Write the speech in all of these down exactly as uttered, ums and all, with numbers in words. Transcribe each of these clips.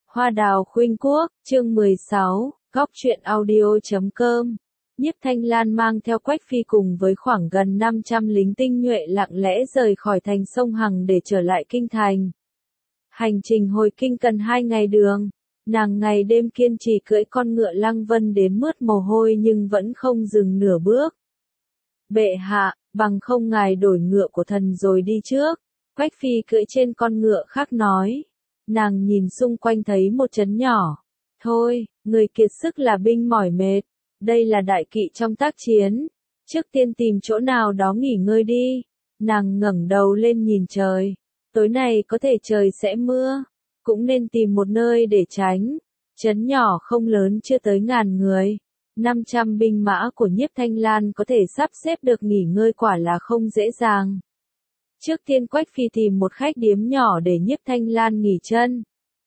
Hoa đào khuynh quốc, chương mười sáu, góc truyện audio chấm com. Nhiếp Thanh Lan mang theo Quách Phi cùng với khoảng gần năm trăm lính tinh nhuệ lặng lẽ rời khỏi thành sông Hằng để trở lại kinh thành. Hành trình hồi kinh cần hai ngày đường, nàng ngày đêm kiên trì cưỡi con ngựa Lăng Vân đến mướt mồ hôi nhưng vẫn không dừng nửa bước. Bệ hạ, bằng không ngài đổi ngựa của thần rồi đi trước. Quách Phi cưỡi trên con ngựa khác nói. Nàng nhìn xung quanh thấy một trấn nhỏ. Thôi, người kiệt sức là binh mỏi mệt. Đây là đại kỵ trong tác chiến. Trước tiên tìm chỗ nào đó nghỉ ngơi đi. Nàng ngẩng đầu lên nhìn trời. Tối nay có thể trời sẽ mưa. Cũng nên tìm một nơi để tránh. Trấn nhỏ không lớn chưa tới ngàn người. năm trăm binh mã của Nhiếp Thanh Lan có thể sắp xếp được nghỉ ngơi quả là không dễ dàng. Trước tiên Quách Phi tìm một khách điếm nhỏ để Nhiếp Thanh Lan nghỉ chân.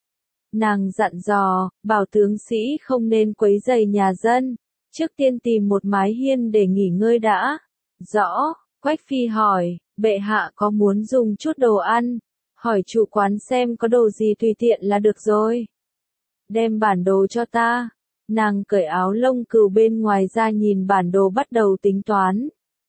Nàng dặn dò, bảo tướng sĩ không nên quấy rầy nhà dân, trước tiên tìm một mái hiên để nghỉ ngơi đã. Rõ, Quách Phi hỏi, bệ hạ có muốn dùng chút đồ ăn, hỏi chủ quán xem có đồ gì tùy tiện là được rồi. Đem bản đồ cho ta. Nàng cởi áo lông cừu bên ngoài ra nhìn bản đồ bắt đầu tính toán.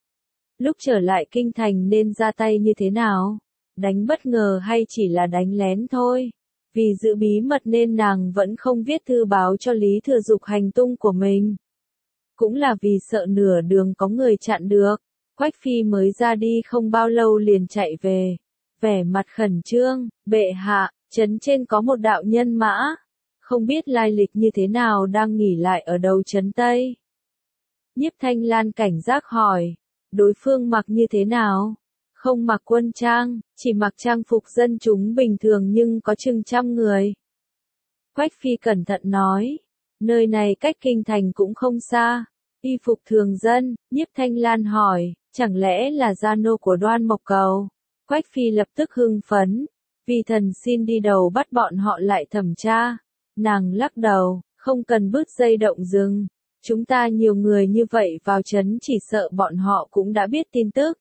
Lúc trở lại kinh thành nên ra tay như thế nào? Đánh bất ngờ hay chỉ là đánh lén thôi? Vì giữ bí mật nên nàng vẫn không viết thư báo cho Lý Thừa Dục hành tung của mình. Cũng là vì sợ nửa đường có người chặn được. Quách Phi mới ra đi không bao lâu liền chạy về. Vẻ mặt khẩn trương, bệ hạ, trấn trên có một đạo nhân mã. Không biết lai lịch như thế nào đang nghỉ lại ở đầu trấn Tây. Nhiếp Thanh Lan cảnh giác hỏi. Đối phương mặc như thế nào? Không mặc quân trang, chỉ mặc trang phục dân chúng bình thường nhưng có chừng trăm người. Quách Phi cẩn thận nói. Nơi này cách kinh thành cũng không xa. Y phục thường dân, Nhiếp Thanh Lan hỏi, chẳng lẽ là gia nô của Đoan Mộc Cầu? Quách Phi lập tức hưng phấn. Vì thần xin đi đầu bắt bọn họ lại thẩm tra. Nàng lắc đầu, không cần bứt dây động rừng. Chúng ta nhiều người như vậy vào trấn chỉ sợ bọn họ cũng đã biết tin tức.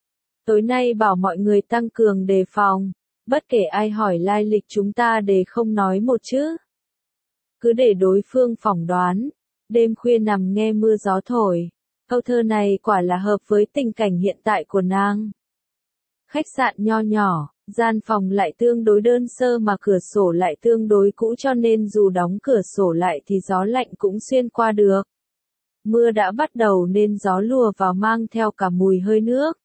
Tối nay bảo mọi người tăng cường đề phòng, bất kể ai hỏi lai lịch chúng ta để không nói một chữ. Cứ để đối phương phỏng đoán, đêm khuya nằm nghe mưa gió thổi. Câu thơ này quả là hợp với tình cảnh hiện tại của nàng. Khách sạn nho nhỏ, gian phòng lại tương đối đơn sơ mà cửa sổ lại tương đối cũ cho nên dù đóng cửa sổ lại thì gió lạnh cũng xuyên qua được. Mưa đã bắt đầu nên gió lùa vào mang theo cả mùi hơi nước.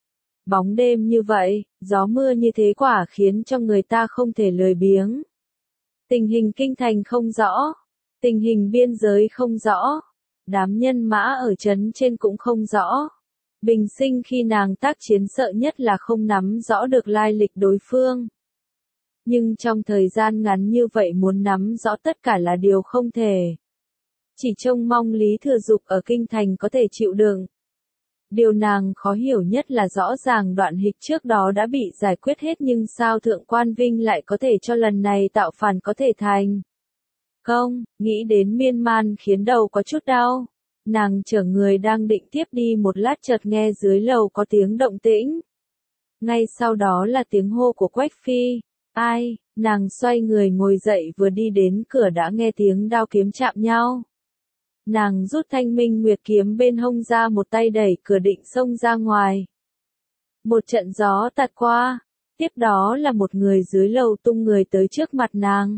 Bóng đêm như vậy, gió mưa như thế quả khiến cho người ta không thể lười biếng. Tình hình kinh thành không rõ, tình hình biên giới không rõ, đám nhân mã ở trấn trên cũng không rõ. Bình sinh khi nàng tác chiến sợ nhất là không nắm rõ được lai lịch đối phương. Nhưng trong thời gian ngắn như vậy muốn nắm rõ tất cả là điều không thể. Chỉ trông mong Lý Thừa Dục ở kinh thành có thể chịu đựng. Điều nàng khó hiểu nhất là rõ ràng Đoạn Hịch trước đó đã bị giải quyết hết nhưng sao Thượng Quan Vinh lại có thể cho lần này tạo phản có thể thành. Không, nghĩ đến miên man khiến đầu có chút đau. Nàng chở người đang định tiếp đi một lát chợt nghe dưới lầu có tiếng động tĩnh. Ngay sau đó là tiếng hô của Quách Phi. Ai, nàng xoay người ngồi dậy vừa đi đến cửa đã nghe tiếng đao kiếm chạm nhau. Nàng rút Thanh Minh Nguyệt kiếm bên hông ra một tay đẩy cửa định xông ra ngoài. Một trận gió tạt qua, tiếp đó là một người dưới lầu tung người tới trước mặt nàng.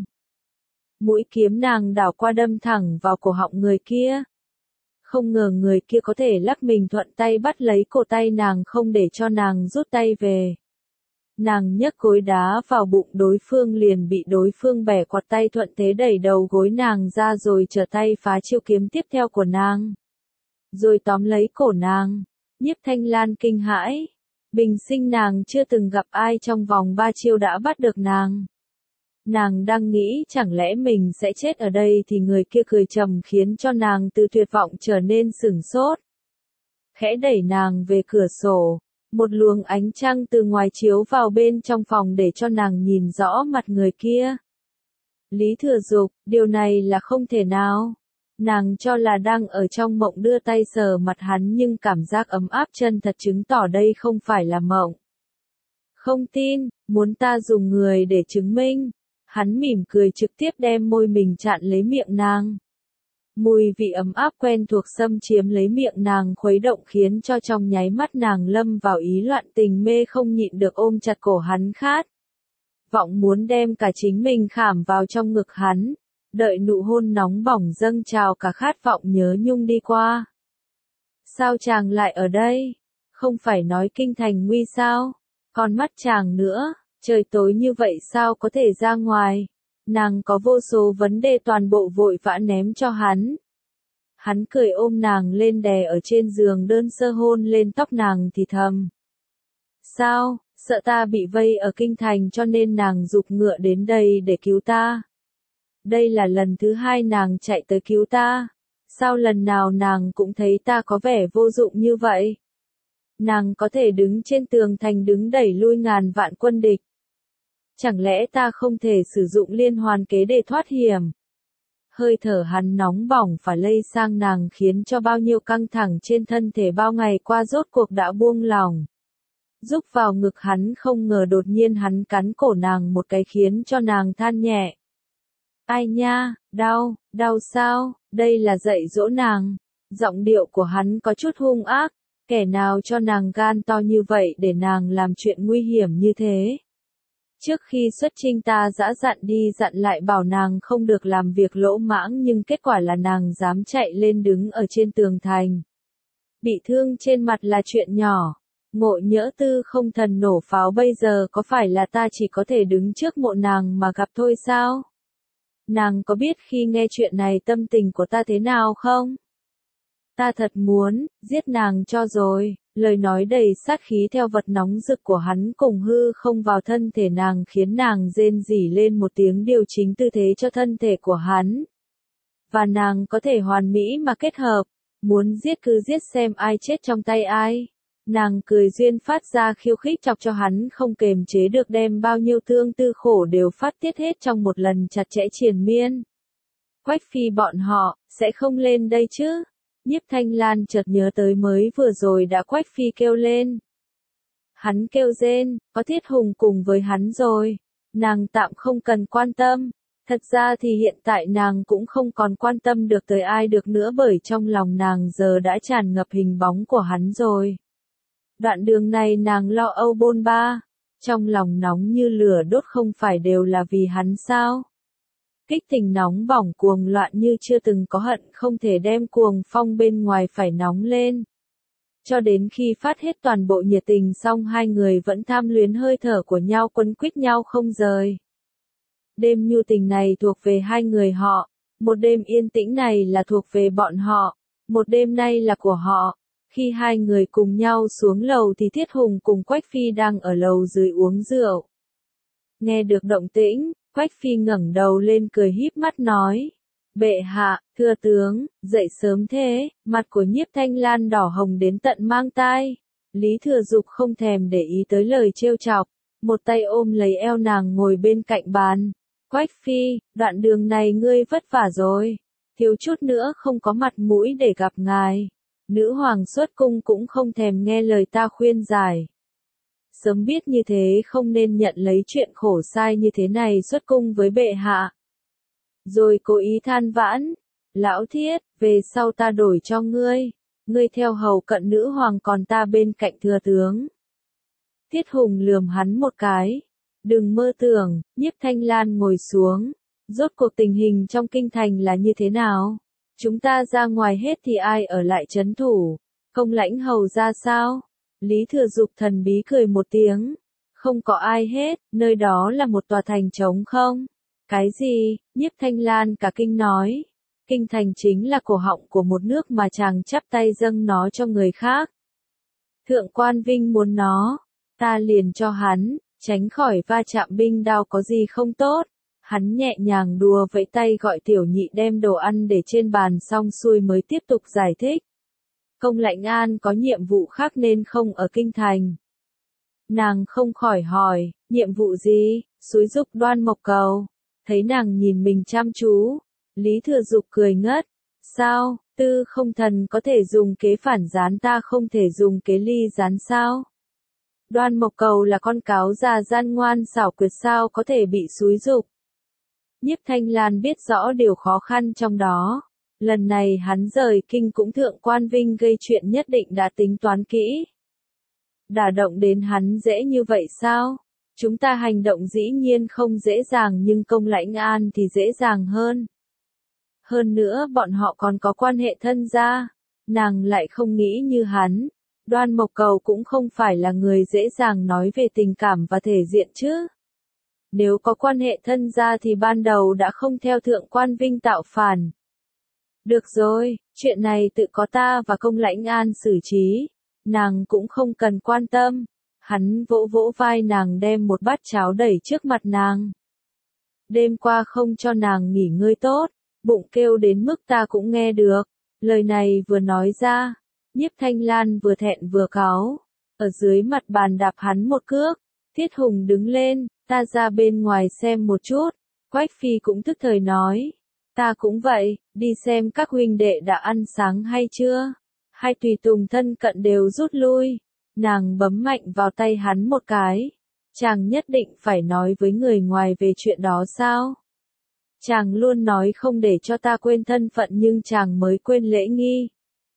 Mũi kiếm nàng đảo qua đâm thẳng vào cổ họng người kia. Không ngờ người kia có thể lắc mình thuận tay bắt lấy cổ tay nàng không để cho nàng rút tay về. Nàng nhấc gối đá vào bụng đối phương liền bị đối phương bẻ quạt tay thuận thế đẩy đầu gối nàng ra rồi trở tay phá chiêu kiếm tiếp theo của nàng. Rồi tóm lấy cổ nàng. Nhiếp Thanh Lan kinh hãi. Bình sinh nàng chưa từng gặp ai trong vòng ba chiêu đã bắt được nàng. Nàng đang nghĩ chẳng lẽ mình sẽ chết ở đây thì người kia cười trầm khiến cho nàng từ tuyệt vọng trở nên sửng sốt. Khẽ đẩy nàng về cửa sổ. Một luồng ánh trăng từ ngoài chiếu vào bên trong phòng để cho nàng nhìn rõ mặt người kia. Lý Thừa Dục, điều này là không thể nào. Nàng cho là đang ở trong mộng đưa tay sờ mặt hắn nhưng cảm giác ấm áp chân thật chứng tỏ đây không phải là mộng. Không tin, muốn ta dùng người để chứng minh. Hắn mỉm cười trực tiếp đem môi mình chặn lấy miệng nàng. Mùi vị ấm áp quen thuộc xâm chiếm lấy miệng nàng khuấy động khiến cho trong nháy mắt nàng lâm vào ý loạn tình mê không nhịn được ôm chặt cổ hắn khát. Vọng muốn đem cả chính mình khảm vào trong ngực hắn, đợi nụ hôn nóng bỏng dâng trào cả khát vọng nhớ nhung đi qua. Sao chàng lại ở đây? Không phải nói kinh thành nguy sao? Còn mắt chàng nữa, trời tối như vậy sao có thể ra ngoài? Nàng có vô số vấn đề toàn bộ vội vã ném cho hắn. Hắn cười ôm nàng lên đè ở trên giường đơn sơ hôn lên tóc nàng thì thầm. Sao, sợ ta bị vây ở kinh thành cho nên nàng giục ngựa đến đây để cứu ta. Đây là lần thứ hai nàng chạy tới cứu ta. Sao lần nào nàng cũng thấy ta có vẻ vô dụng như vậy? Nàng có thể đứng trên tường thành đứng đẩy lui ngàn vạn quân địch. Chẳng lẽ ta không thể sử dụng liên hoàn kế để thoát hiểm? Hơi thở hắn nóng bỏng phải lây sang nàng khiến cho bao nhiêu căng thẳng trên thân thể bao ngày qua rốt cuộc đã buông lỏng. Rúc vào ngực hắn không ngờ đột nhiên hắn cắn cổ nàng một cái khiến cho nàng than nhẹ. Ai nha, đau, đau sao, đây là dạy dỗ nàng. Giọng điệu của hắn có chút hung ác, kẻ nào cho nàng gan to như vậy để nàng làm chuyện nguy hiểm như thế. Trước khi xuất chinh ta dã dặn đi dặn lại bảo nàng không được làm việc lỗ mãng nhưng kết quả là nàng dám chạy lên đứng ở trên tường thành. Bị thương trên mặt là chuyện nhỏ. Ngộ nhỡ tư không thần nổ pháo bây giờ có phải là ta chỉ có thể đứng trước mộ nàng mà gặp thôi sao? Nàng có biết khi nghe chuyện này tâm tình của ta thế nào không? Ta thật muốn, giết nàng cho rồi, lời nói đầy sát khí theo vật nóng rực của hắn cùng hư không vào thân thể nàng khiến nàng rên rỉ lên một tiếng điều chỉnh tư thế cho thân thể của hắn. Và nàng có thể hoàn mỹ mà kết hợp, muốn giết cứ giết xem ai chết trong tay ai. Nàng cười duyên phát ra khiêu khích chọc cho hắn không kềm chế được đem bao nhiêu thương tư khổ đều phát tiết hết trong một lần chặt chẽ triền miên. Quách phi bọn họ, sẽ không lên đây chứ? Nhiếp Thanh Lan chợt nhớ tới mới vừa rồi đã Quách phi kêu lên. Hắn kêu rên, có Thiết Hùng cùng với hắn rồi. Nàng tạm không cần quan tâm. Thật ra thì hiện tại nàng cũng không còn quan tâm được tới ai được nữa bởi trong lòng nàng giờ đã tràn ngập hình bóng của hắn rồi. Đoạn đường này nàng lo âu bôn ba, trong lòng nóng như lửa đốt không phải đều là vì hắn sao? Kích tình nóng bỏng cuồng loạn như chưa từng có hận không thể đem cuồng phong bên ngoài phải nóng lên. Cho đến khi phát hết toàn bộ nhiệt tình xong hai người vẫn tham luyến hơi thở của nhau quấn quýt nhau không rời. Đêm nhu tình này thuộc về hai người họ, một đêm yên tĩnh này là thuộc về bọn họ, một đêm nay là của họ. Khi hai người cùng nhau xuống lầu thì Thiết Hùng cùng Quách Phi đang ở lầu dưới uống rượu. Nghe được động tĩnh, Quách Phi ngẩng đầu lên cười híp mắt nói. Bệ hạ, thưa tướng, dậy sớm thế, mặt của Nhiếp Thanh Lan đỏ hồng đến tận mang tai. Lý Thừa Dục không thèm để ý tới lời trêu chọc, một tay ôm lấy eo nàng ngồi bên cạnh bàn. Quách Phi, đoạn đường này ngươi vất vả rồi, thiếu chút nữa không có mặt mũi để gặp ngài. Nữ hoàng xuất cung cũng không thèm nghe lời ta khuyên giải. Sớm biết như thế không nên nhận lấy chuyện khổ sai như thế này xuất cung với bệ hạ. Rồi cố ý than vãn, lão Thiết, về sau ta đổi cho ngươi, ngươi theo hầu cận nữ hoàng còn ta bên cạnh thừa tướng. Thiết Hùng lườm hắn một cái, đừng mơ tưởng, Nhiếp Thanh Lan ngồi xuống, rốt cuộc tình hình trong kinh thành là như thế nào? Chúng ta ra ngoài hết thì ai ở lại trấn thủ? Công lãnh hầu ra sao? Lý Thừa Dục thần bí cười một tiếng. Không có ai hết, nơi đó là một tòa thành trống không? Cái gì? Nhiếp Thanh Lan cả kinh nói. Kinh thành chính là cổ họng của một nước mà chàng chắp tay dâng nó cho người khác. Thượng quan Vinh muốn nó, ta liền cho hắn, tránh khỏi va chạm binh đao có gì không tốt. Hắn nhẹ nhàng đùa vẫy tay gọi tiểu nhị đem đồ ăn để trên bàn xong xuôi mới tiếp tục giải thích. Công lãnh An có nhiệm vụ khác nên không ở kinh thành. Nàng không khỏi hỏi, nhiệm vụ gì? Xúi giục Đoan Mộc Cầu. Thấy nàng nhìn mình chăm chú, Lý Thừa Dục cười ngất. Sao, Tư Không Thần có thể dùng kế phản gián ta không thể dùng kế ly gián sao? Đoan Mộc Cầu là con cáo già gian ngoan xảo quyệt sao có thể bị xúi giục? Nhiếp Thanh Lan biết rõ điều khó khăn trong đó. Lần này hắn rời kinh cũng thượng quan vinh gây chuyện nhất định đã tính toán kỹ. Đả động đến hắn dễ như vậy sao? Chúng ta hành động dĩ nhiên không dễ dàng nhưng công lãnh an thì dễ dàng hơn. Hơn nữa bọn họ còn có quan hệ thân gia. Nàng lại không nghĩ như hắn. Đoan Mộc Cầu cũng không phải là người dễ dàng nói về tình cảm và thể diện chứ. Nếu có quan hệ thân gia thì ban đầu đã không theo thượng quan vinh tạo phản. Được rồi, chuyện này tự có ta và công lãnh an xử trí. Nàng cũng không cần quan tâm. Hắn vỗ vỗ vai nàng đem một bát cháo đẩy trước mặt nàng. Đêm qua không cho nàng nghỉ ngơi tốt, bụng kêu đến mức ta cũng nghe được. Lời này vừa nói ra, Nhiếp Thanh Lan vừa thẹn vừa cáu. Ở dưới mặt bàn đạp hắn một cước. Thiết Hùng đứng lên, ta ra bên ngoài xem một chút. Quách Phi cũng tức thời nói. Ta cũng vậy, đi xem các huynh đệ đã ăn sáng hay chưa. Hai tùy tùng thân cận đều rút lui. Nàng bấm mạnh vào tay hắn một cái. Chàng nhất định phải nói với người ngoài về chuyện đó sao? Chàng luôn nói không để cho ta quên thân phận nhưng chàng mới quên lễ nghi.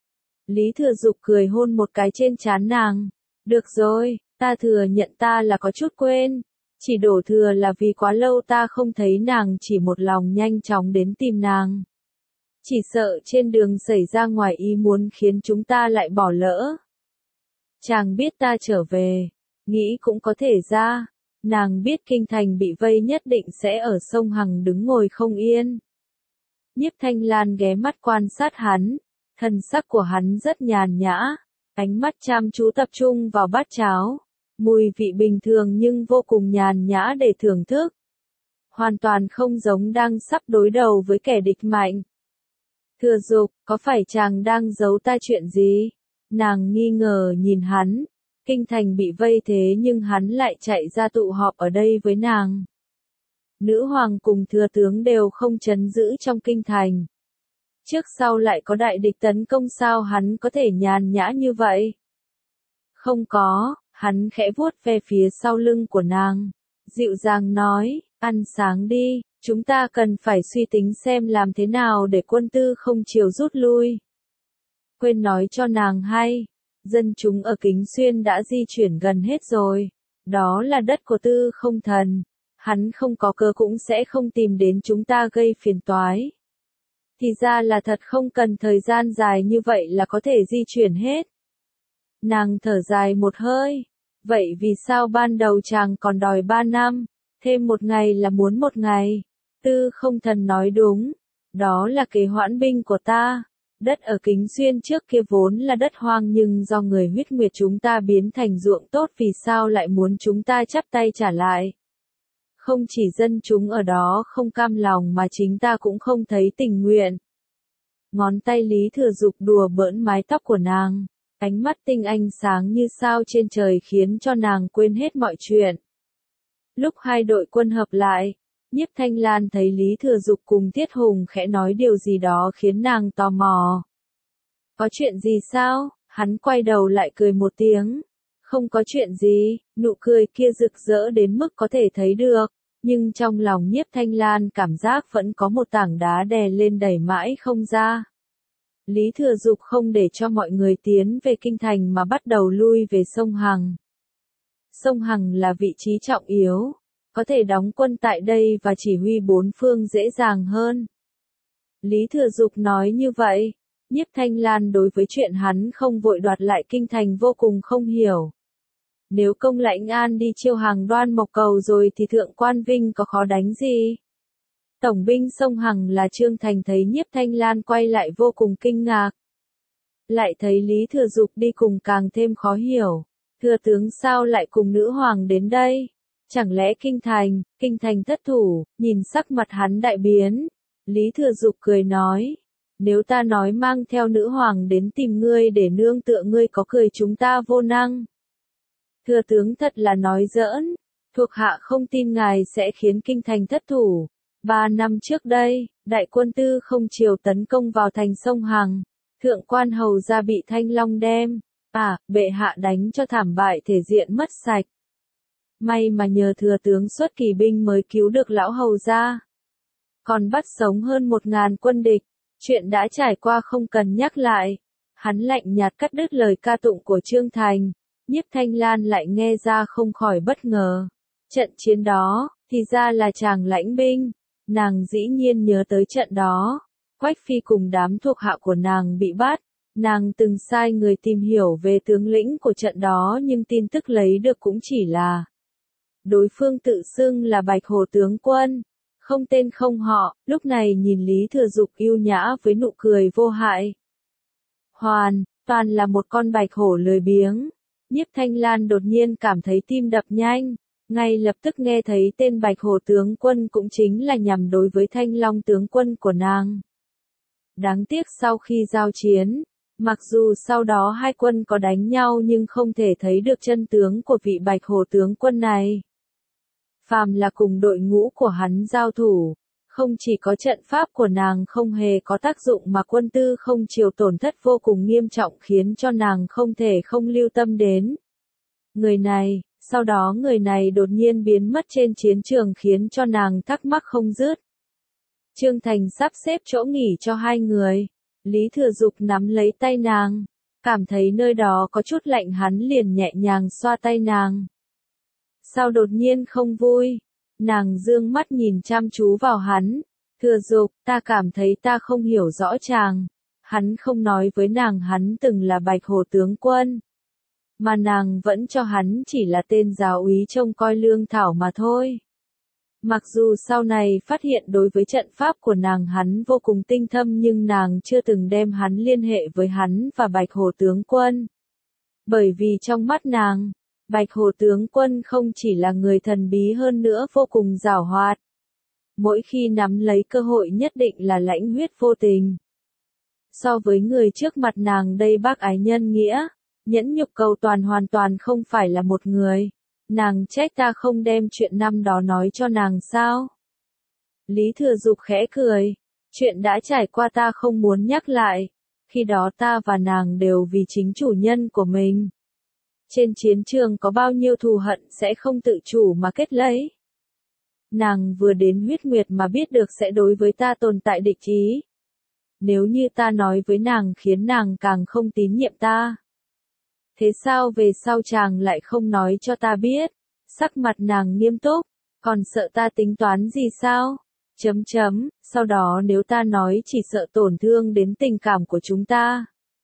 Lý Thừa Dục cười hôn một cái trên trán nàng. Được rồi, ta thừa nhận ta là có chút quên. Chỉ đổ thừa là vì quá lâu ta không thấy nàng chỉ một lòng nhanh chóng đến tìm nàng. Chỉ sợ trên đường xảy ra ngoài ý muốn khiến chúng ta lại bỏ lỡ. Chàng biết ta trở về, nghĩ cũng có thể ra. Nàng biết kinh thành bị vây nhất định sẽ ở sông Hằng đứng ngồi không yên. Nhiếp Thanh Lan ghé mắt quan sát hắn, thân sắc của hắn rất nhàn nhã, ánh mắt chăm chú tập trung vào bát cháo, mùi vị bình thường nhưng vô cùng nhàn nhã để thưởng thức. Hoàn toàn không giống đang sắp đối đầu với kẻ địch mạnh. Thừa Dục, có phải chàng đang giấu ta chuyện gì? Nàng nghi ngờ nhìn hắn. Kinh thành bị vây thế nhưng hắn lại chạy ra tụ họp ở đây với nàng. Nữ hoàng cùng thừa tướng đều không trấn giữ trong kinh thành. Trước sau lại có đại địch tấn công sao hắn có thể nhàn nhã như vậy? Không có, hắn khẽ vuốt ve phía sau lưng của nàng. Dịu dàng nói, ăn sáng đi, chúng ta cần phải suy tính xem làm thế nào để quân tư không chiều rút lui. Quên nói cho nàng hay. Dân chúng ở Kính Xuyên đã di chuyển gần hết rồi. Đó là đất của Tư Không Thần. Hắn không có cơ cũng sẽ không tìm đến chúng ta gây phiền toái. Thì ra là thật không cần thời gian dài như vậy là có thể di chuyển hết. Nàng thở dài một hơi. Vậy vì sao ban đầu chàng còn đòi ba năm, thêm một ngày là muốn một ngày? Tư Không Thần nói đúng. Đó là kế hoãn binh của ta. Đất ở Kính Xuyên trước kia vốn là đất hoang nhưng do người huyết nguyệt chúng ta biến thành ruộng tốt vì sao lại muốn chúng ta chắp tay trả lại. Không chỉ dân chúng ở đó không cam lòng mà chính ta cũng không thấy tình nguyện. Ngón tay Lý Thừa Dục đùa bỡn mái tóc của nàng, ánh mắt tinh anh sáng như sao trên trời khiến cho nàng quên hết mọi chuyện. Lúc hai đội quân hợp lại, Nhiếp Thanh Lan thấy Lý Thừa Dục cùng Tiết Hùng khẽ nói điều gì đó khiến nàng tò mò. Có chuyện gì sao? Hắn quay đầu lại cười một tiếng. Không có chuyện gì, nụ cười kia rực rỡ đến mức có thể thấy được, nhưng trong lòng Nhiếp Thanh Lan cảm giác vẫn có một tảng đá đè lên đẩy mãi không ra. Lý Thừa Dục không để cho mọi người tiến về kinh thành mà bắt đầu lui về sông Hằng. Sông Hằng là vị trí trọng yếu. Có thể đóng quân tại đây và chỉ huy bốn phương dễ dàng hơn. Lý Thừa Dục nói như vậy, Nhiếp Thanh Lan đối với chuyện hắn không vội đoạt lại kinh thành vô cùng không hiểu. Nếu công lãnh an đi chiêu hàng Đoan Mộc Cầu rồi thì thượng quan Vinh có khó đánh gì? Tổng binh sông Hằng là Trương Thành thấy Nhiếp Thanh Lan quay lại vô cùng kinh ngạc. Lại thấy Lý Thừa Dục đi cùng càng thêm khó hiểu. Thừa tướng sao lại cùng nữ hoàng đến đây? Chẳng lẽ kinh thành, kinh thành thất thủ? Nhìn sắc mặt hắn đại biến. Lý Thừa Dục cười nói. Nếu ta nói mang theo nữ hoàng đến tìm ngươi để nương tựa ngươi có cười chúng ta vô năng. Thừa tướng thật là nói giỡn. Thuộc hạ không tin ngài sẽ khiến kinh thành thất thủ. Ba năm trước đây, đại quân Tư Không Chiều tấn công vào thành sông Hằng. Thượng quan hầu ra bị Thanh Long đem. À, bệ hạ đánh cho thảm bại thể diện mất sạch. May mà nhờ thừa tướng xuất kỳ binh mới cứu được lão hầu ra. còn bắt sống hơn một ngàn quân địch. Chuyện đã trải qua không cần nhắc lại. Hắn lạnh nhạt cắt đứt lời ca tụng của Trương Thành. Nhiếp Thanh Lan lại nghe ra không khỏi bất ngờ. Trận chiến đó, thì ra là chàng lãnh binh. Nàng dĩ nhiên nhớ tới trận đó. Quách Phi cùng đám thuộc hạ của nàng bị bắt. Nàng từng sai người tìm hiểu về tướng lĩnh của trận đó nhưng tin tức lấy được cũng chỉ là đối phương tự xưng là Bạch Hổ tướng quân. Không tên không họ, lúc này nhìn Lý Thừa Dục yêu nhã với nụ cười vô hại. Hoàn, toàn là một con bạch hổ lười biếng. Nhiếp Thanh Lan đột nhiên cảm thấy tim đập nhanh, ngay lập tức nghe thấy tên Bạch Hổ tướng quân cũng chính là nhằm đối với Thanh Long tướng quân của nàng. Đáng tiếc sau khi giao chiến, mặc dù sau đó hai quân có đánh nhau nhưng không thể thấy được chân tướng của vị Bạch Hổ tướng quân này. Phàm là cùng đội ngũ của hắn giao thủ, không chỉ có trận pháp của nàng không hề có tác dụng mà quân tư không chịu tổn thất vô cùng nghiêm trọng khiến cho nàng không thể không lưu tâm đến. Người này, sau đó người này đột nhiên biến mất trên chiến trường khiến cho nàng thắc mắc không dứt. Trương Thành sắp xếp chỗ nghỉ cho hai người. Lý Thừa Dục nắm lấy tay nàng, cảm thấy nơi đó có chút lạnh hắn liền nhẹ nhàng xoa tay nàng. Sao đột nhiên không vui? Nàng dương mắt nhìn chăm chú vào hắn. Thừa Dục, ta cảm thấy ta không hiểu rõ chàng. Hắn không nói với nàng hắn từng là Bạch Hổ tướng quân. Mà nàng vẫn cho hắn chỉ là tên giáo úy trông coi lương thảo mà thôi. Mặc dù sau này phát hiện đối với trận pháp của nàng hắn vô cùng tinh thâm nhưng nàng chưa từng đem hắn liên hệ với hắn và Bạch Hổ tướng quân. Bởi vì trong mắt nàng, Bạch Hổ tướng quân không chỉ là người thần bí hơn nữa vô cùng giàu hoạt. Mỗi khi nắm lấy cơ hội nhất định là lãnh huyết vô tình. So với người trước mặt nàng đây bác ái nhân nghĩa, nhẫn nhục cầu toàn hoàn toàn không phải là một người. Nàng trách ta không đem chuyện năm đó nói cho nàng sao? Lý Thừa Dục khẽ cười. Chuyện đã trải qua ta không muốn nhắc lại. Khi đó ta và nàng đều vì chính chủ nhân của mình. Trên chiến trường có bao nhiêu thù hận sẽ không tự chủ mà kết lấy. Nàng vừa đến huyết nguyệt mà biết được sẽ đối với ta tồn tại địch ý. Nếu như ta nói với nàng khiến nàng càng không tín nhiệm ta. Thế sao về sau chàng lại không nói cho ta biết? Sắc mặt nàng nghiêm túc, còn sợ ta tính toán gì sao? Chấm chấm, sau đó nếu ta nói chỉ sợ tổn thương đến tình cảm của chúng ta.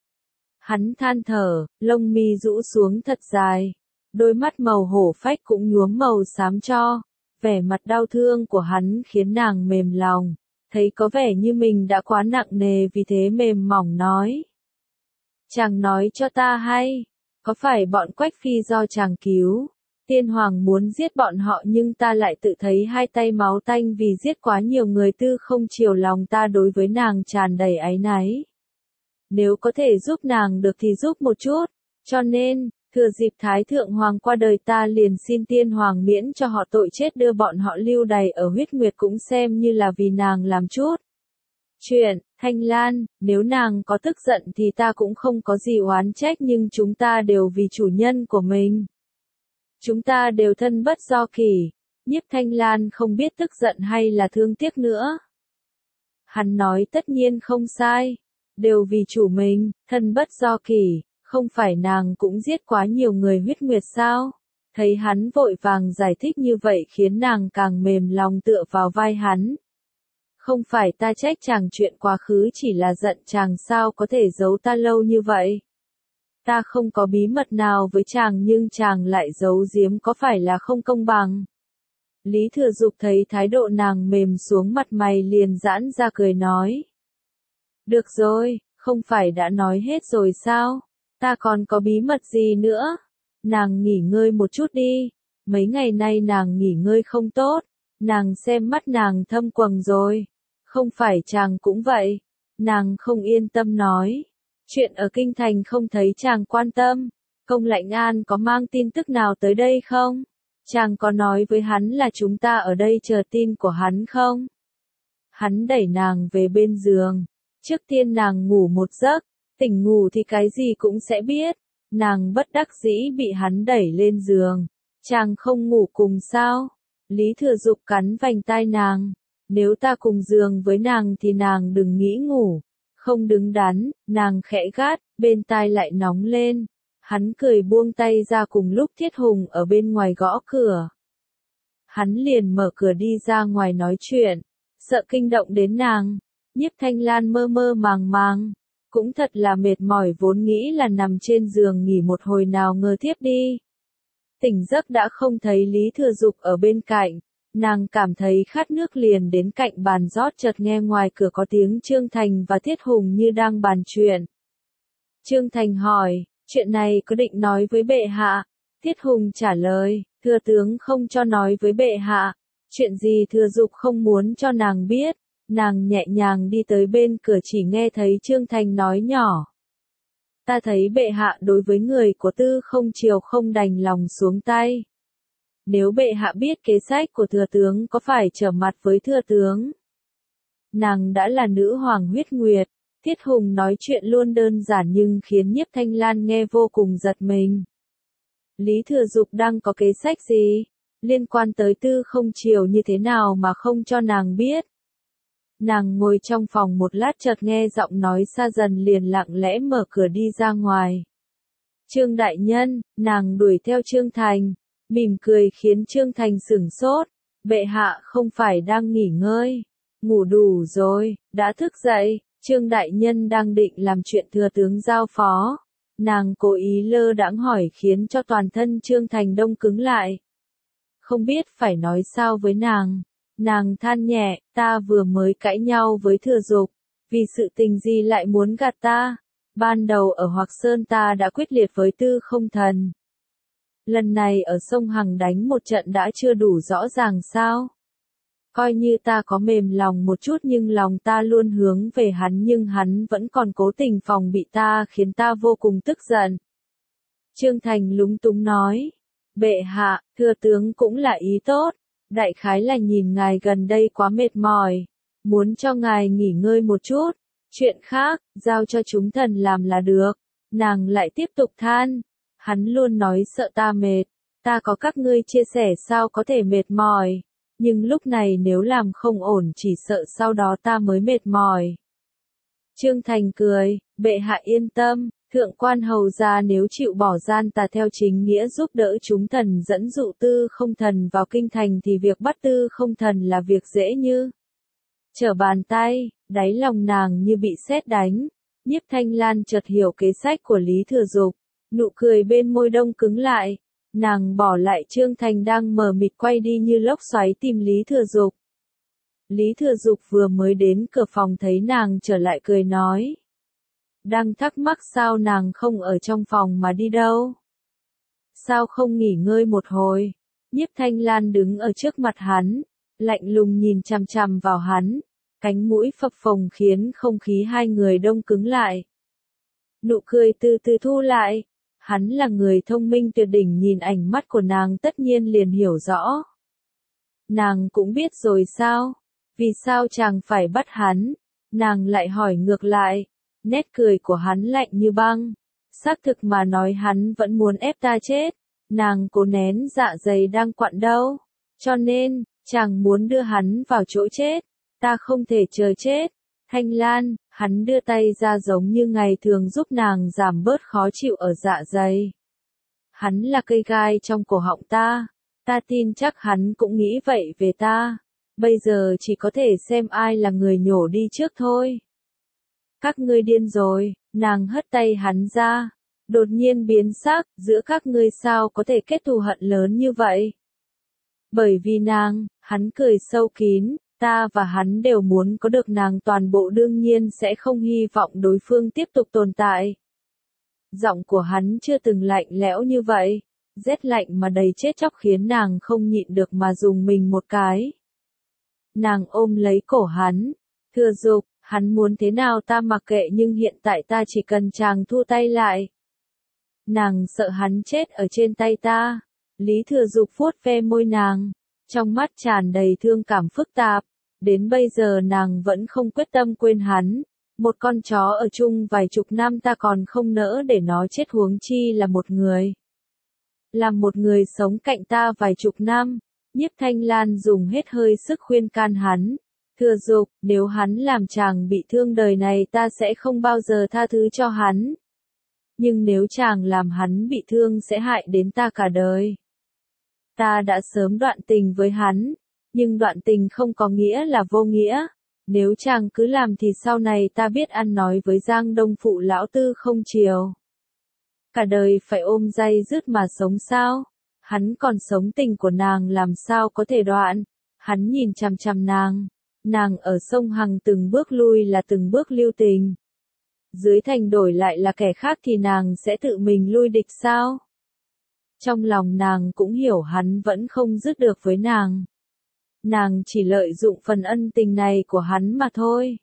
Hắn than thở, lông mi rũ xuống thật dài. Đôi mắt màu hổ phách cũng nhuốm màu xám cho. Vẻ mặt đau thương của hắn khiến nàng mềm lòng. Thấy có vẻ như mình đã quá nặng nề vì thế mềm mỏng nói. Chàng nói cho ta hay. Có phải bọn Quách Phi do chàng cứu? Tiên Hoàng muốn giết bọn họ nhưng ta lại tự thấy hai tay máu tanh vì giết quá nhiều người tư không chiều lòng ta đối với nàng tràn đầy áy náy. Nếu có thể giúp nàng được thì giúp một chút. Cho nên, thừa dịp Thái Thượng Hoàng qua đời ta liền xin Tiên Hoàng miễn cho họ tội chết đưa bọn họ lưu đày ở huyết nguyệt cũng xem như là vì nàng làm chút. Chuyện, Thanh Lan, nếu nàng có tức giận thì ta cũng không có gì oán trách nhưng chúng ta đều vì chủ nhân của mình. Chúng ta đều thân bất do kỷ. Nhiếp Thanh Lan không biết tức giận hay là thương tiếc nữa. Hắn nói tất nhiên không sai. Đều vì chủ mình, thân bất do kỷ, không phải nàng cũng giết quá nhiều người huyết nguyệt sao? Thấy hắn vội vàng giải thích như vậy khiến nàng càng mềm lòng tựa vào vai hắn. Không phải ta trách chàng chuyện quá khứ chỉ là giận chàng sao có thể giấu ta lâu như vậy. Ta không có bí mật nào với chàng nhưng chàng lại giấu giếm có phải là không công bằng. Lý Thừa Dục thấy thái độ nàng mềm xuống mặt mày liền giãn ra cười nói. Được rồi, không phải đã nói hết rồi sao? Ta còn có bí mật gì nữa? Nàng nghỉ ngơi một chút đi. Mấy ngày nay nàng nghỉ ngơi không tốt. Nàng xem mắt nàng thâm quầng rồi. Không phải chàng cũng vậy. Nàng không yên tâm nói. Chuyện ở Kinh Thành không thấy chàng quan tâm. Công Lãnh An có mang tin tức nào tới đây không? Chàng có nói với hắn là chúng ta ở đây chờ tin của hắn không? Hắn đẩy nàng về bên giường. Trước tiên nàng ngủ một giấc. Tỉnh ngủ thì cái gì cũng sẽ biết. Nàng bất đắc dĩ bị hắn đẩy lên giường. Chàng không ngủ cùng sao? Lý Thừa Dục cắn vành tai nàng. Nếu ta cùng giường với nàng thì nàng đừng nghĩ ngủ. Không đứng đắn, nàng khẽ gắt, bên tai lại nóng lên. Hắn cười buông tay ra cùng lúc Thiết Hùng ở bên ngoài gõ cửa. Hắn liền mở cửa đi ra ngoài nói chuyện, sợ kinh động đến nàng. Nhiếp Thanh Lan mơ mơ màng màng, cũng thật là mệt mỏi vốn nghĩ là nằm trên giường nghỉ một hồi nào ngờ thiếp đi. Tỉnh giấc đã không thấy Lý Thừa Dục ở bên cạnh, nàng cảm thấy khát nước liền đến cạnh bàn rót chợt nghe ngoài cửa có tiếng Trương Thành và Thiết Hùng như đang bàn chuyện. Trương Thành hỏi, chuyện này có định nói với bệ hạ? Thiết Hùng trả lời, thừa tướng không cho nói với bệ hạ, chuyện gì Thừa Dục không muốn cho nàng biết. Nàng nhẹ nhàng đi tới bên cửa chỉ nghe thấy Trương Thành nói nhỏ. Ta thấy bệ hạ đối với người của Tư Không Triều không đành lòng xuống tay. Nếu bệ hạ biết kế sách của thừa tướng có phải trở mặt với thừa tướng. Nàng đã là nữ hoàng huyết nguyệt. Thiết Hùng nói chuyện luôn đơn giản nhưng khiến Nhiếp Thanh Lan nghe vô cùng giật mình. Lý Thừa Dục đang có kế sách gì? Liên quan tới Tư Không Triều như thế nào mà không cho nàng biết? Nàng ngồi trong phòng một lát chợt nghe giọng nói xa dần liền lặng lẽ mở cửa đi ra ngoài. Trương đại nhân, nàng đuổi theo Trương Thành, mỉm cười khiến Trương Thành sửng sốt. Bệ hạ không phải đang nghỉ ngơi, ngủ đủ rồi, đã thức dậy. Trương đại nhân đang định làm chuyện thừa tướng giao phó. Nàng cố ý lơ đãng hỏi khiến cho toàn thân Trương Thành đông cứng lại. Không biết phải nói sao với nàng. Nàng than nhẹ, ta vừa mới cãi nhau với Thừa Dục, vì sự tình gì lại muốn gạt ta? Ban đầu ở Hoặc Sơn ta đã quyết liệt với Tư Không Thần. Lần này ở sông Hằng đánh một trận đã chưa đủ rõ ràng sao? Coi như ta có mềm lòng một chút nhưng lòng ta luôn hướng về hắn nhưng hắn vẫn còn cố tình phòng bị ta khiến ta vô cùng tức giận. Trương Thành lúng túng nói, bệ hạ, thừa tướng cũng là ý tốt. Đại khái là nhìn ngài gần đây quá mệt mỏi, muốn cho ngài nghỉ ngơi một chút, chuyện khác, giao cho chúng thần làm là được. Nàng lại tiếp tục than, hắn luôn nói sợ ta mệt, ta có các ngươi chia sẻ sao có thể mệt mỏi, nhưng lúc này nếu làm không ổn chỉ sợ sau đó ta mới mệt mỏi. Trương Thành cười, bệ hạ yên tâm. Thượng quan hầu gia nếu chịu bỏ gian tà theo chính nghĩa giúp đỡ chúng thần dẫn dụ Tư Không Thần vào kinh thành thì việc bắt Tư Không Thần là việc dễ như trở bàn tay. Đáy lòng nàng như bị sét đánh. Nhiếp Thanh Lan chợt hiểu kế sách của Lý Thừa Dục, nụ cười bên môi đông cứng lại. Nàng bỏ lại Trương Thành đang mờ mịt quay đi như lốc xoáy tìm Lý Thừa Dục. Lý Thừa Dục vừa mới đến cửa phòng thấy nàng trở lại cười nói. Đang thắc mắc sao nàng không ở trong phòng mà đi đâu? Sao không nghỉ ngơi một hồi? Nhiếp Thanh Lan đứng ở trước mặt hắn, lạnh lùng nhìn chằm chằm vào hắn, cánh mũi phập phồng khiến không khí hai người đông cứng lại. Nụ cười từ từ thu lại, hắn là người thông minh tuyệt đỉnh nhìn ánh mắt của nàng tất nhiên liền hiểu rõ. Nàng cũng biết rồi sao? Vì sao chàng phải bắt hắn? Nàng lại hỏi ngược lại. Nét cười của hắn lạnh như băng. Xác thực mà nói hắn vẫn muốn ép ta chết. Nàng cố nén dạ dày đang quặn đau. Cho nên, chàng muốn đưa hắn vào chỗ chết. Ta không thể chờ chết. Thanh Lan, hắn đưa tay ra giống như ngày thường giúp nàng giảm bớt khó chịu ở dạ dày. Hắn là cây gai trong cổ họng ta. Ta tin chắc hắn cũng nghĩ vậy về ta. Bây giờ chỉ có thể xem ai là người nhổ đi trước thôi. Các ngươi điên rồi, nàng hất tay hắn ra. Đột nhiên biến sắc, giữa các ngươi sao có thể kết thù hận lớn như vậy? Bởi vì nàng, hắn cười sâu kín, ta và hắn đều muốn có được nàng toàn bộ đương nhiên sẽ không hy vọng đối phương tiếp tục tồn tại. Giọng của hắn chưa từng lạnh lẽo như vậy, rét lạnh mà đầy chết chóc khiến nàng không nhịn được mà dùng mình một cái. Nàng ôm lấy cổ hắn, Thừa Dục, hắn muốn thế nào ta mặc kệ nhưng hiện tại ta chỉ cần chàng thu tay lại. Nàng sợ hắn chết ở trên tay ta. Lý Thừa Dục vuốt ve môi nàng, trong mắt tràn đầy thương cảm phức tạp. Đến bây giờ nàng vẫn không quyết tâm quên hắn. Một con chó ở chung vài chục năm ta còn không nỡ để nó chết huống chi là một người. Làm một người sống cạnh ta vài chục năm. Nhiếp Thanh Lan dùng hết hơi sức khuyên can hắn. Thừa Dục, nếu hắn làm chàng bị thương đời này ta sẽ không bao giờ tha thứ cho hắn. Nhưng nếu chàng làm hắn bị thương sẽ hại đến ta cả đời. Ta đã sớm đoạn tình với hắn, nhưng đoạn tình không có nghĩa là vô nghĩa. Nếu chàng cứ làm thì sau này ta biết ăn nói với Giang Đông phụ lão tư không chiều. Cả đời phải ôm day dứt mà sống sao? Hắn còn sống tình của nàng làm sao có thể đoạn? Hắn nhìn chằm chằm nàng. Nàng ở sông Hằng từng bước lui là từng bước lưu tình. Dưới thành đổi lại là kẻ khác thì nàng sẽ tự mình lui địch sao? Trong lòng nàng cũng hiểu hắn vẫn không dứt được với nàng. Nàng chỉ lợi dụng phần ân tình này của hắn mà thôi.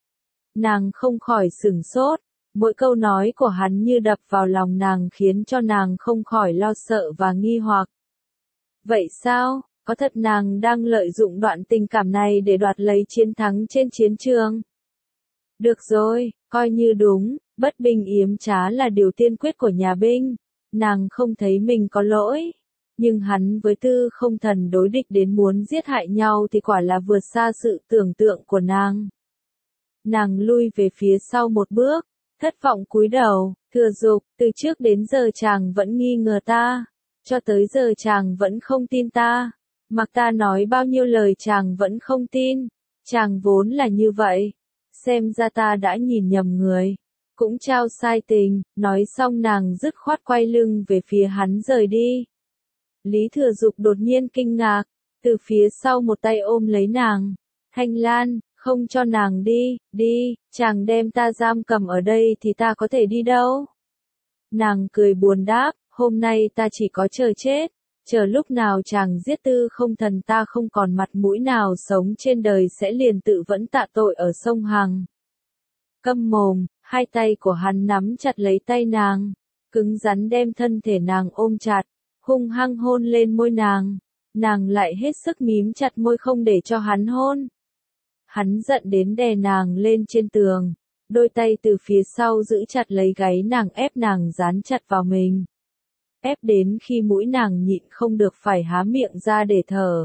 Nàng không khỏi sửng sốt, mỗi câu nói của hắn như đập vào lòng nàng khiến cho nàng không khỏi lo sợ và nghi hoặc. Vậy sao, có thật nàng đang lợi dụng đoạn tình cảm này để đoạt lấy chiến thắng trên chiến trường? Được rồi, coi như đúng, bất bình yếm trá là điều tiên quyết của nhà binh. Nàng không thấy mình có lỗi. Nhưng hắn với Tư Không Thần đối địch đến muốn giết hại nhau thì quả là vượt xa sự tưởng tượng của nàng. Nàng lui về phía sau một bước, thất vọng cúi đầu. Thừa Dục, từ trước đến giờ chàng vẫn nghi ngờ ta. Cho tới giờ chàng vẫn không tin ta. Mặc ta nói bao nhiêu lời chàng vẫn không tin. Chàng vốn là như vậy. Xem ra ta đã nhìn nhầm người. Cũng trao sai tình. Nói xong nàng dứt khoát quay lưng về phía hắn rời đi. Lý Thừa Dục đột nhiên kinh ngạc. Từ phía sau một tay ôm lấy nàng. Thanh Lan, không cho nàng đi, đi, chàng đem ta giam cầm ở đây thì ta có thể đi đâu? Nàng cười buồn đáp, hôm nay ta chỉ có chờ chết. Chờ lúc nào chàng giết Tư Không Thần ta không còn mặt mũi nào sống trên đời sẽ liền tự vẫn tạ tội ở sông Hằng. Câm mồm, hai tay của hắn nắm chặt lấy tay nàng, cứng rắn đem thân thể nàng ôm chặt, hung hăng hôn lên môi nàng. Nàng lại hết sức mím chặt môi không để cho hắn hôn. Hắn giận đến đè nàng lên trên tường, đôi tay từ phía sau giữ chặt lấy gáy nàng ép nàng dán chặt vào mình. Ép đến khi mũi nàng nhịn không được phải há miệng ra để thở.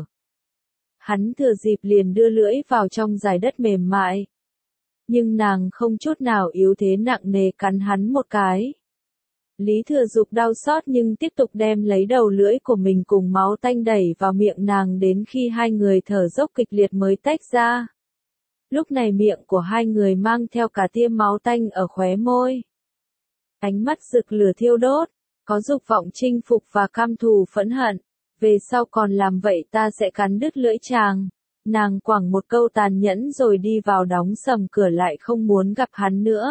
Hắn thừa dịp liền đưa lưỡi vào trong dải đất mềm mại. Nhưng nàng không chút nào yếu thế nặng nề cắn hắn một cái. Lý Thừa Dục đau xót nhưng tiếp tục đem lấy đầu lưỡi của mình cùng máu tanh đẩy vào miệng nàng đến khi hai người thở dốc kịch liệt mới tách ra. Lúc này miệng của hai người mang theo cả tia máu tanh ở khóe môi. Ánh mắt rực lửa thiêu đốt, có dục vọng chinh phục và căm thù phẫn hận. Về sau còn làm vậy ta sẽ cắn đứt lưỡi chàng. Nàng quẳng một câu tàn nhẫn rồi đi vào đóng sầm cửa lại không muốn gặp hắn nữa.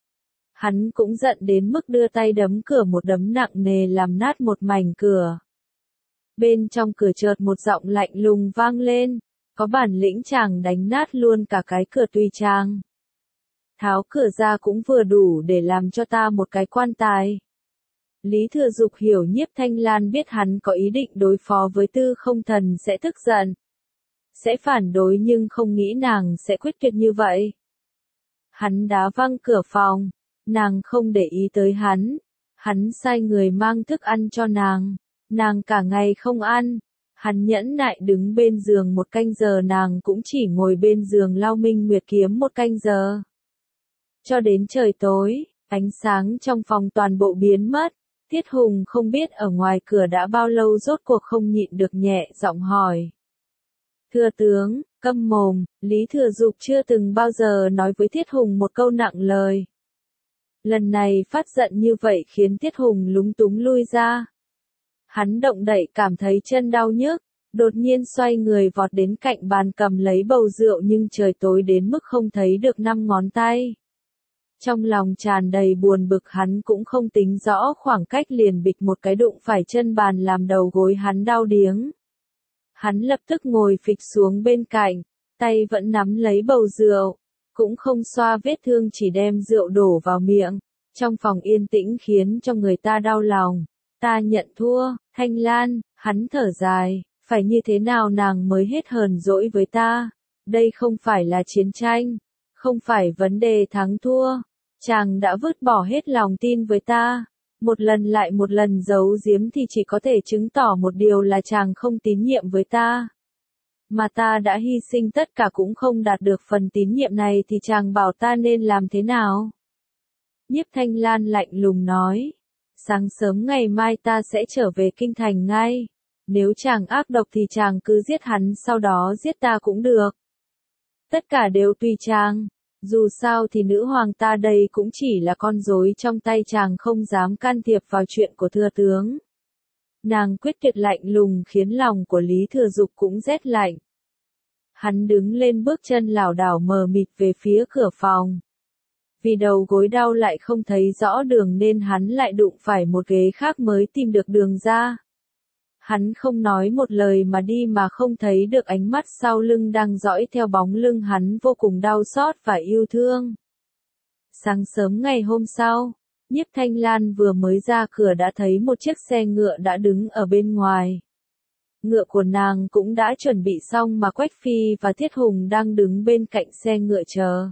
Hắn cũng giận đến mức đưa tay đấm cửa một đấm nặng nề làm nát một mảnh cửa. Bên trong cửa chợt một giọng lạnh lùng vang lên. Có bản lĩnh chàng đánh nát luôn cả cái cửa tùy chàng. Tháo cửa ra cũng vừa đủ để làm cho ta một cái quan tài. Lý Thừa Dục hiểu Nhiếp Thanh Lan biết hắn có ý định đối phó với Tư Không Thần sẽ tức giận. Sẽ phản đối nhưng không nghĩ nàng sẽ quyết tuyệt như vậy. Hắn đá văng cửa phòng. Nàng không để ý tới hắn. Hắn sai người mang thức ăn cho nàng. Nàng cả ngày không ăn. Hắn nhẫn nại đứng bên giường một canh giờ nàng cũng chỉ ngồi bên giường lau minh nguyệt kiếm một canh giờ. Cho đến trời tối, ánh sáng trong phòng toàn bộ biến mất. Tiết Hùng không biết ở ngoài cửa đã bao lâu rốt cuộc không nhịn được nhẹ giọng hỏi. Thưa tướng, câm mồm, Lý Thừa Dục chưa từng bao giờ nói với Tiết Hùng một câu nặng lời. Lần này phát giận như vậy khiến Tiết Hùng lúng túng lui ra. Hắn động đậy cảm thấy chân đau nhức, đột nhiên xoay người vọt đến cạnh bàn cầm lấy bầu rượu nhưng trời tối đến mức không thấy được năm ngón tay. Trong lòng tràn đầy buồn bực hắn cũng không tính rõ khoảng cách liền bịch một cái đụng phải chân bàn làm đầu gối hắn đau điếng. Hắn lập tức ngồi phịch xuống bên cạnh, tay vẫn nắm lấy bầu rượu, cũng không xoa vết thương chỉ đem rượu đổ vào miệng. Trong phòng yên tĩnh khiến cho người ta đau lòng. Ta nhận thua, Thanh Lan, hắn thở dài, phải như thế nào nàng mới hết hờn dỗi với ta? Đây không phải là chiến tranh, không phải vấn đề thắng thua. Chàng đã vứt bỏ hết lòng tin với ta. Một lần lại một lần giấu giếm thì chỉ có thể chứng tỏ một điều là chàng không tín nhiệm với ta. mà ta đã hy sinh tất cả cũng không đạt được phần tín nhiệm này thì chàng bảo ta nên làm thế nào? Nhiếp Thanh Lan lạnh lùng nói, sáng sớm ngày mai ta sẽ trở về kinh thành ngay. Nếu chàng ác độc thì chàng cứ giết hắn, sau đó giết ta cũng được. Tất cả đều tùy chàng. Dù sao thì nữ hoàng ta đây cũng chỉ là con rối trong tay chàng, không dám can thiệp vào chuyện của thừa tướng. Nàng quyết tuyệt lạnh lùng khiến lòng của Lý Thừa Dục cũng rét lạnh. Hắn đứng lên, bước chân lảo đảo mờ mịt về phía cửa phòng. Vì đầu gối đau lại không thấy rõ đường nên hắn lại đụng phải một ghế khác mới tìm được đường ra. Hắn không nói một lời mà đi mà không thấy được ánh mắt sau lưng đang dõi theo bóng lưng hắn vô cùng đau xót và yêu thương. Sáng sớm ngày hôm sau, Nhiếp Thanh Lan vừa mới ra cửa đã thấy một chiếc xe ngựa đã đứng ở bên ngoài. Ngựa của nàng cũng đã chuẩn bị xong mà Quách Phi và Thiết Hùng đang đứng bên cạnh xe ngựa chờ.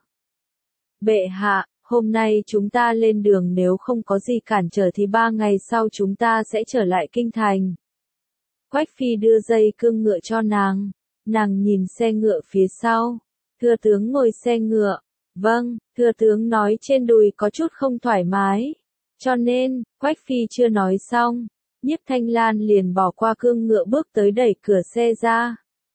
Bệ hạ, hôm nay chúng ta lên đường, nếu không có gì cản trở thì ba ngày sau chúng ta sẽ trở lại kinh thành. Quách Phi đưa dây cương ngựa cho nàng, nàng nhìn xe ngựa phía sau. Thừa tướng ngồi xe ngựa. Vâng, thừa tướng nói trên đùi có chút không thoải mái. Cho nên, Quách Phi chưa nói xong, Nhiếp Thanh Lan liền bỏ qua cương ngựa bước tới đẩy cửa xe ra.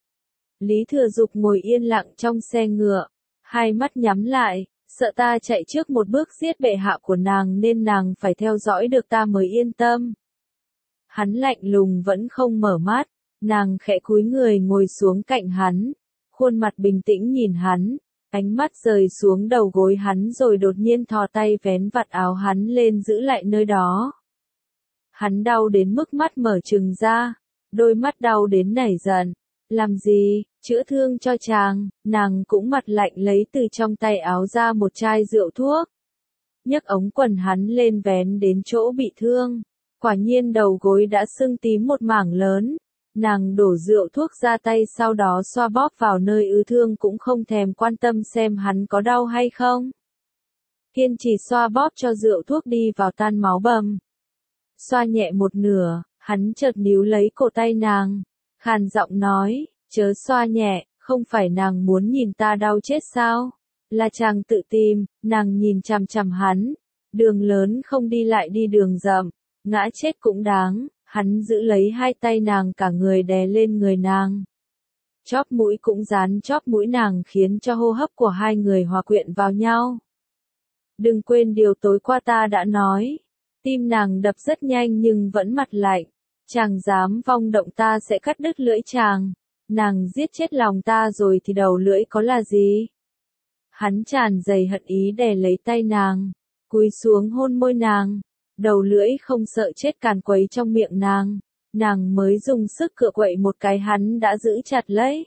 Lý Thừa Dục ngồi yên lặng trong xe ngựa, hai mắt nhắm lại, sợ ta chạy trước một bước giết bệ hạ của nàng nên nàng phải theo dõi được ta mới yên tâm. Hắn lạnh lùng vẫn không mở mắt, nàng khẽ cúi người ngồi xuống cạnh hắn, khuôn mặt bình tĩnh nhìn hắn, ánh mắt rời xuống đầu gối hắn rồi đột nhiên thò tay vén vạt áo hắn lên giữ lại nơi đó. Hắn đau đến mức mắt mở trừng ra, đôi mắt đau đến nảy giận. Làm gì, chữa thương cho chàng, nàng cũng mặt lạnh lấy từ trong tay áo ra một chai rượu thuốc. Nhấc ống quần hắn lên vén đến chỗ bị thương. Quả nhiên đầu gối đã sưng tím một mảng lớn. Nàng đổ rượu thuốc ra tay sau đó xoa bóp vào nơi ứ thương cũng không thèm quan tâm xem hắn có đau hay không. Kiên trì xoa bóp cho rượu thuốc đi vào tan máu bầm. Xoa nhẹ một nửa, hắn chợt níu lấy cổ tay nàng, khàn giọng nói, chớ xoa nhẹ, không phải nàng muốn nhìn ta đau chết sao? Là chàng tự tìm. Nàng nhìn chằm chằm hắn, đường lớn không đi lại đi đường rậm, ngã chết cũng đáng. Hắn giữ lấy hai tay nàng, cả người đè lên người nàng. Chóp mũi cũng dán chóp mũi nàng khiến cho hô hấp của hai người hòa quyện vào nhau. Đừng quên điều tối qua ta đã nói. Tim nàng đập rất nhanh nhưng vẫn mặt lạnh. Chàng dám vong động ta sẽ cắt đứt lưỡi chàng. Nàng giết chết lòng ta rồi thì đầu lưỡi có là gì? Hắn tràn đầy hận ý đè lấy tay nàng, cúi xuống hôn môi nàng. Đầu lưỡi không sợ chết càn quấy trong miệng nàng, nàng mới dùng sức cựa quậy một cái hắn đã giữ chặt lấy.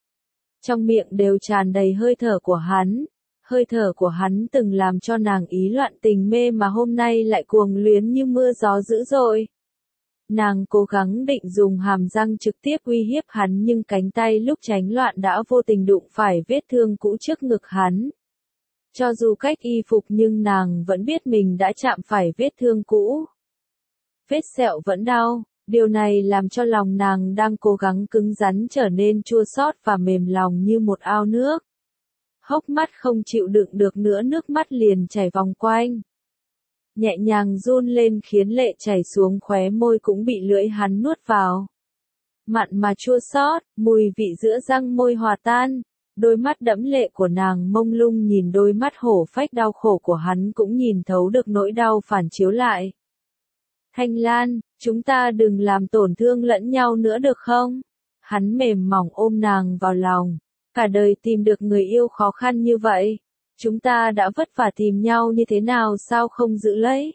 Trong miệng đều tràn đầy hơi thở của hắn, hơi thở của hắn từng làm cho nàng ý loạn tình mê mà hôm nay lại cuồng luyến như mưa gió dữ dội. Nàng cố gắng định dùng hàm răng trực tiếp uy hiếp hắn nhưng cánh tay lúc tránh loạn đã vô tình đụng phải vết thương cũ trước ngực hắn. Cho dù cách y phục nhưng nàng vẫn biết mình đã chạm phải vết thương cũ. Vết sẹo vẫn đau, điều này làm cho lòng nàng đang cố gắng cứng rắn trở nên chua xót và mềm lòng như một ao nước. Hốc mắt không chịu đựng được nữa, nước mắt liền chảy vòng quanh. Nhẹ nhàng run lên khiến lệ chảy xuống khóe môi cũng bị lưỡi hắn nuốt vào. Mặn mà chua xót, mùi vị giữa răng môi hòa tan. Đôi mắt đẫm lệ của nàng mông lung nhìn đôi mắt hổ phách đau khổ của hắn cũng nhìn thấu được nỗi đau phản chiếu lại. Thanh Lan, chúng ta đừng làm tổn thương lẫn nhau nữa được không? Hắn mềm mỏng ôm nàng vào lòng. Cả đời tìm được người yêu khó khăn như vậy. Chúng ta đã vất vả tìm nhau như thế nào sao không giữ lấy?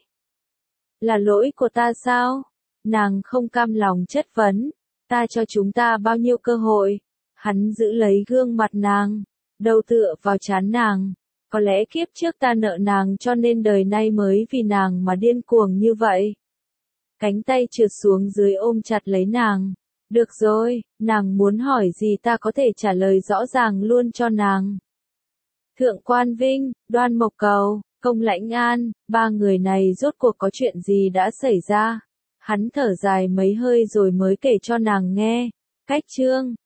Là lỗi của ta sao? Nàng không cam lòng chất vấn. Ta cho chúng ta bao nhiêu cơ hội? Hắn giữ lấy gương mặt nàng, đầu tựa vào trán nàng. Có lẽ kiếp trước ta nợ nàng cho nên đời nay mới vì nàng mà điên cuồng như vậy. Cánh tay trượt xuống dưới ôm chặt lấy nàng. Được rồi, nàng muốn hỏi gì ta có thể trả lời rõ ràng luôn cho nàng. Thượng Quan Vinh, Đoan Mộc Cầu, Công Lãnh An, ba người này rốt cuộc có chuyện gì đã xảy ra? Hắn thở dài mấy hơi rồi mới kể cho nàng nghe. Cách chương